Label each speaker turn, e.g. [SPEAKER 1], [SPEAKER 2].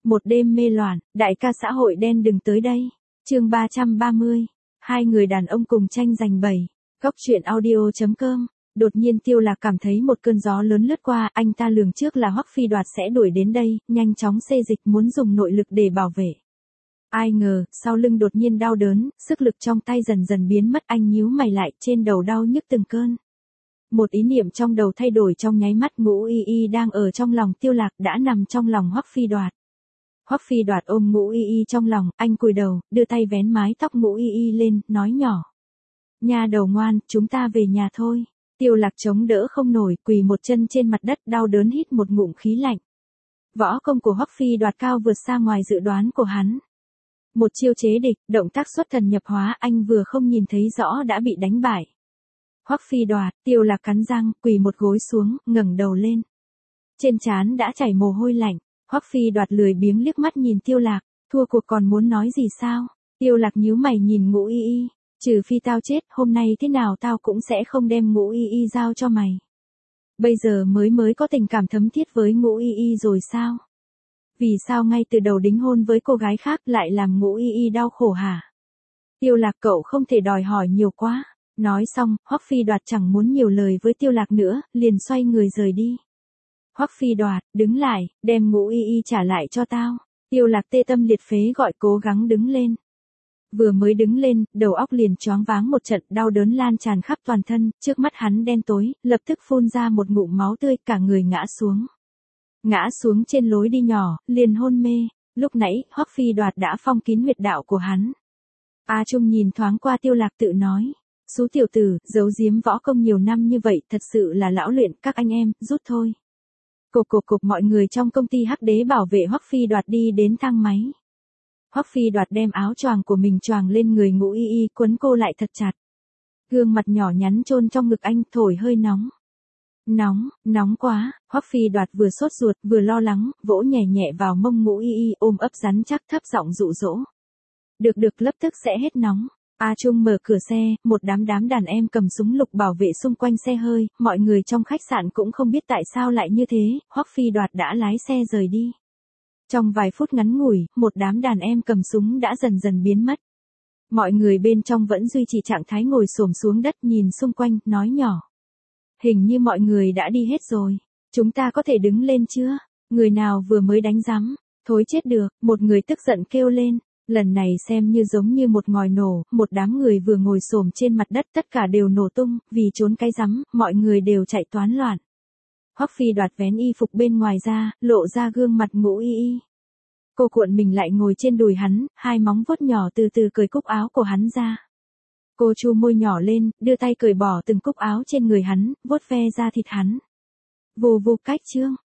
[SPEAKER 1] Một đêm mê loạn, đại ca xã hội đen đừng tới đây. Chương 330. Hai người đàn ông cùng tranh giành bầy. Góc truyện audio.com. Đột nhiên Tiêu Lạc cảm thấy một cơn gió lớn lướt qua, anh ta lường trước là Hoắc Phi Đoạt sẽ đuổi đến đây, nhanh chóng xê dịch muốn dùng nội lực để bảo vệ. Ai ngờ, sau lưng đột nhiên đau đớn, sức lực trong tay dần dần biến mất, anh nhíu mày lại, trên đầu đau nhức từng cơn. Một ý niệm trong đầu thay đổi trong nháy mắt, Ngũ Y Y đang ở trong lòng Tiêu Lạc đã nằm trong lòng Hoắc Phi Đoạt. Hoắc Phi Đoạt ôm Ngũ Y Y trong lòng, anh cúi đầu, đưa tay vén mái tóc Ngũ Y Y lên, nói nhỏ. Nha đầu ngoan, chúng ta về nhà thôi. Tiêu Lạc chống đỡ không nổi, quỳ một chân trên mặt đất, đau đớn hít một ngụm khí lạnh. Võ công của Hoắc Phi Đoạt cao vượt xa ngoài dự đoán của hắn. Một chiêu chế địch, động tác xuất thần nhập hóa, anh vừa không nhìn thấy rõ đã bị đánh bại. Hoắc Phi Đoạt, Tiêu Lạc cắn răng, quỳ một gối xuống, ngẩng đầu lên. Trên trán đã chảy mồ hôi lạnh. Hoắc Phi Đoạt lười biếng liếc mắt nhìn Tiêu Lạc, thua cuộc còn muốn nói gì sao? Tiêu Lạc nhíu mày nhìn Ngũ Y Y, trừ phi tao chết, hôm nay thế nào tao cũng sẽ không đem Ngũ Y Y giao cho mày. Bây giờ mới có tình cảm thấm thiết với Ngũ Y Y rồi sao? Vì sao ngay từ đầu đính hôn với cô gái khác lại làm Ngũ Y Y đau khổ hả? Tiêu Lạc, cậu không thể đòi hỏi nhiều quá. Nói xong, Hoắc Phi Đoạt chẳng muốn nhiều lời với Tiêu Lạc nữa, liền xoay người rời đi. Hoắc Phi Đoạt, đứng lại, đem Ngũ Y Y trả lại cho tao. Tiêu Lạc tê tâm liệt phế gọi, cố gắng đứng lên. Vừa mới đứng lên, đầu óc liền choáng váng một trận, đau đớn lan tràn khắp toàn thân, trước mắt hắn đen tối, lập tức phun ra một ngụm máu tươi, cả người ngã xuống. Ngã xuống trên lối đi nhỏ, liền hôn mê. Lúc nãy, Hoắc Phi Đoạt đã phong kín huyệt đạo của hắn. A Trung nhìn thoáng qua Tiêu Lạc tự nói. Sú tiểu tử, giấu giếm võ công nhiều năm như vậy, thật sự là lão luyện, các anh em, rút thôi. Cộp mọi người trong công ty Hắc Đế bảo vệ Hoắc Phi Đoạt đi đến thang máy. Hoắc Phi Đoạt đem áo choàng của mình choàng lên người Ngũ Y Y, quấn cô lại thật chặt. Gương mặt nhỏ nhắn chôn trong ngực anh, thổi hơi nóng. Nóng quá. Hoắc Phi Đoạt vừa sốt ruột vừa lo lắng, vỗ nhẹ nhẹ vào mông Ngũ Y Y, ôm ấp rắn chắc, thấp giọng dụ dỗ. Được lập tức sẽ hết nóng. A Trung mở cửa xe, một đám đàn em cầm súng lục bảo vệ xung quanh xe hơi, mọi người trong khách sạn cũng không biết tại sao lại như thế, Hoắc Phi Đoạt đã lái xe rời đi. Trong vài phút ngắn ngủi, một đám đàn em cầm súng đã dần dần biến mất. Mọi người bên trong vẫn duy trì trạng thái ngồi xổm xuống đất nhìn xung quanh, nói nhỏ. Hình như mọi người đã đi hết rồi. Chúng ta có thể đứng lên chưa? Người nào vừa mới đánh rắm? Thối chết được, một người tức giận kêu lên. Lần này xem như giống như một ngòi nổ, một đám người vừa ngồi xổm trên mặt đất tất cả đều nổ tung, vì trốn cái rắm, mọi người đều chạy toán loạn. Hoắc Phi Đoạt vén y phục bên ngoài ra, lộ ra gương mặt Ngũ Y Y. Cô cuộn mình lại ngồi trên đùi hắn, hai móng vuốt nhỏ từ từ cởi cúc áo của hắn ra. Cô chu môi nhỏ lên, đưa tay cởi bỏ từng cúc áo trên người hắn, vuốt ve da thịt hắn. Vù vù cách chương.